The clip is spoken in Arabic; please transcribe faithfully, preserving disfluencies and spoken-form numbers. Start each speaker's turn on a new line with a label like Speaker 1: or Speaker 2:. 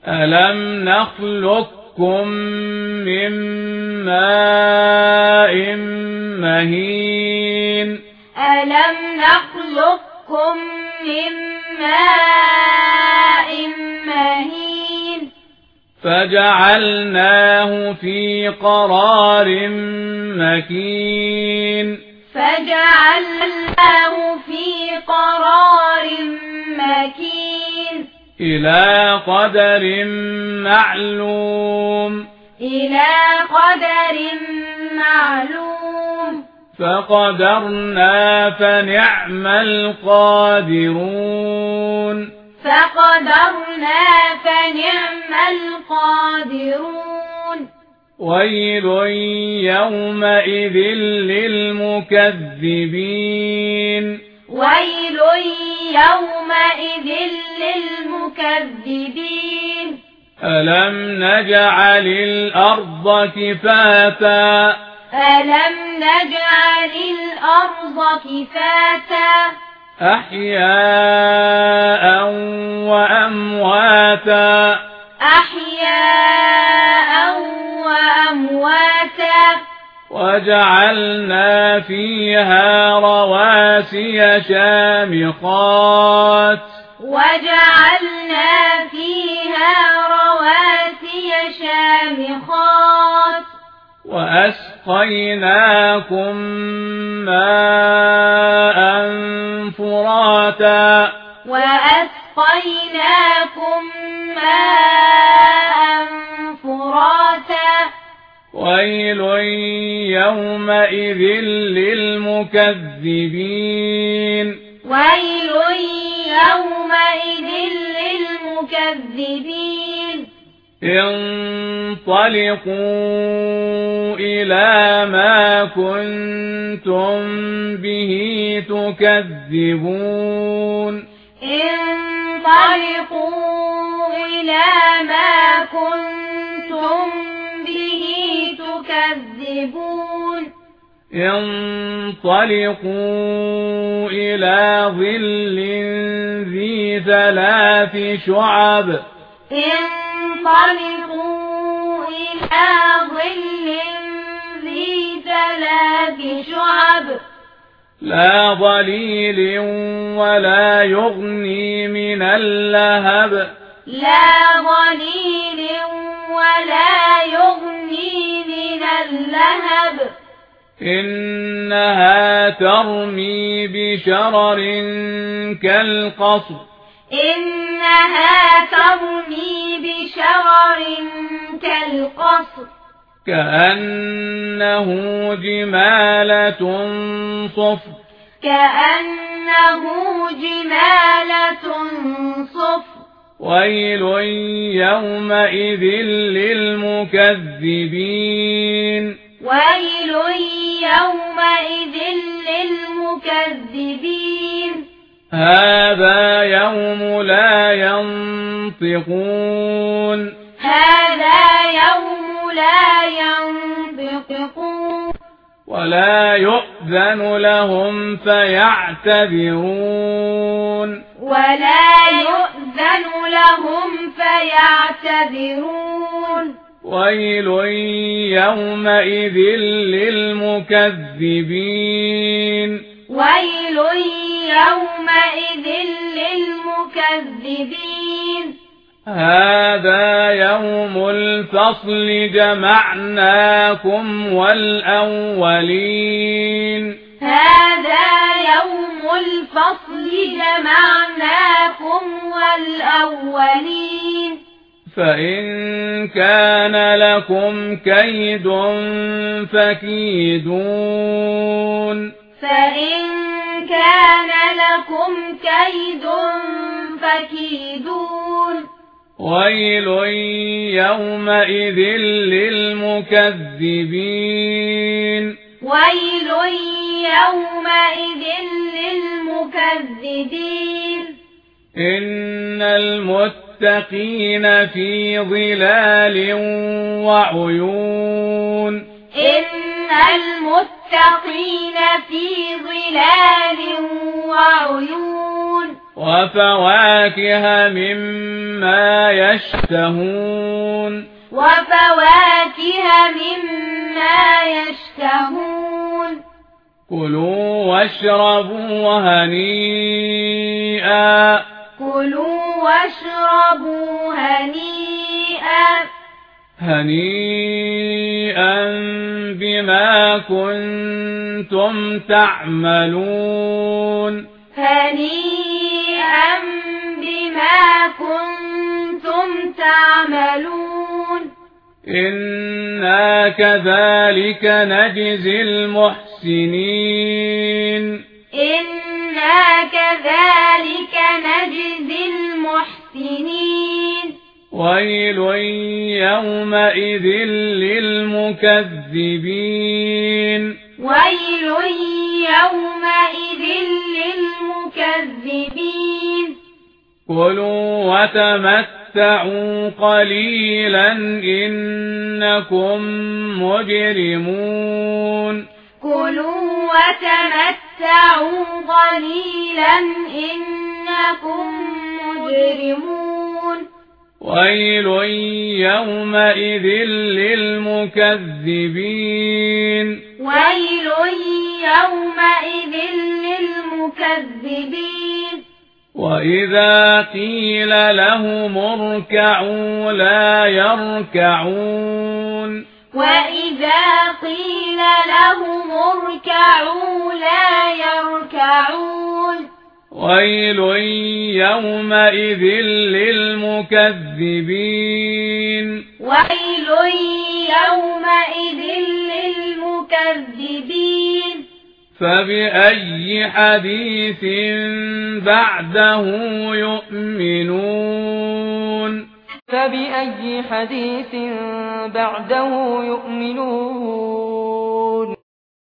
Speaker 1: ألم نخلقكم من ماء مهين
Speaker 2: ألم نخلقكم من ماء مهين
Speaker 1: فجعلناه في قرار مكين
Speaker 2: فجعلناه في قرار مكين
Speaker 1: إلى قدر معلوم
Speaker 2: إلى قدر معلوم
Speaker 1: فقدرنا فنعم القادرون
Speaker 2: فقدرنا فنعم القادرون
Speaker 1: ويل يومئذ للمكذبين
Speaker 2: ويل يومئذ للمكذبين
Speaker 1: ألم نجعل الأرض كفاتا
Speaker 2: ألم نجعل الأرض كفاتا
Speaker 1: أحياء وأمواتا
Speaker 2: أحياء وأمواتا
Speaker 1: وجعلنا فيها رواسي شامخات
Speaker 2: وجعلنا فيها رواسي شامخات
Speaker 1: وأسقيناكم ماء فراتا
Speaker 2: وأسقيناكم ماء فراتا
Speaker 1: ويل يومئذ للمكذبين
Speaker 2: ويل يومئذ للمكذبين
Speaker 1: انطلقوا إلى ما كنتم به تكذبون
Speaker 2: انطلقوا إلى ما كنتم به تكذبون
Speaker 1: انطلقوا إلى ظل ذي ثلاث شعب
Speaker 2: انطلقوا إلى ظل ذي ثلاث شعب
Speaker 1: لا ظليل ولا يغني من اللهب
Speaker 2: لا ظليل ولا يغني من اللهب
Speaker 1: إنها ترمي بشرر كالقصر
Speaker 2: إنها ترمي بشرر كالقصر
Speaker 1: كأنه جمالة صفر
Speaker 2: كأنه جمالة صفر
Speaker 1: ويل يومئذ للمكذبين
Speaker 2: ويل يومئذ للمكذبين
Speaker 1: هذا يوم لا ينطقون
Speaker 2: هذا يوم لا ينطقون
Speaker 1: ولا يؤذن لهم فيعتذرون
Speaker 2: ولا يؤذن لهم فيعتذرون
Speaker 1: ويل يومئذ للمكذبين
Speaker 2: ويل يومئذ للمكذبين
Speaker 1: هذا يوم الفصل جمعناكم والأولين
Speaker 2: هذا يوم الفصل جمعناكم والأولين
Speaker 1: فإن كان لكم كيد فكيدون
Speaker 2: فإن كان لكم كيد فكيدون
Speaker 1: ويل يومئذ للمكذبين
Speaker 2: ويل يومئذ للمكذبين
Speaker 1: إن المتقين في ظلال وعيون
Speaker 2: إن المتقين في ظلال وعيون
Speaker 1: وفواكه مما يشتهون
Speaker 2: وفواكه مما يشتهون
Speaker 1: كلوا واشربوا هنيئا
Speaker 2: كلوا واشربوا هنيئا
Speaker 1: هنيئا بما كنتم تعملون
Speaker 2: هنيئا بما كنتم تعملون
Speaker 1: إنا كذلك نجزي المحسنين
Speaker 2: إنا كذلك نجزي المحسنين
Speaker 1: ويل يومئذ للمكذبين
Speaker 2: ويل يومئذ للمكذبين
Speaker 1: كلوا وتمتعوا قليلا إنكم مجرمون
Speaker 2: كلوا وتمتعوا قليلا إنكم مجرمون
Speaker 1: ويل يومئذ للمكذبين
Speaker 2: ويل يومئذ للمكذبين
Speaker 1: وإذا قيل لهم اركعوا لا يركعون
Speaker 2: وإذا قيل لهم اركعوا لا يركعون
Speaker 1: ويل يومئذ للمكذبين
Speaker 2: ويل يومئذ للمكذبين
Speaker 1: فبأي حديث بعده يؤمنون
Speaker 3: فبأي حديث بعده يؤمنون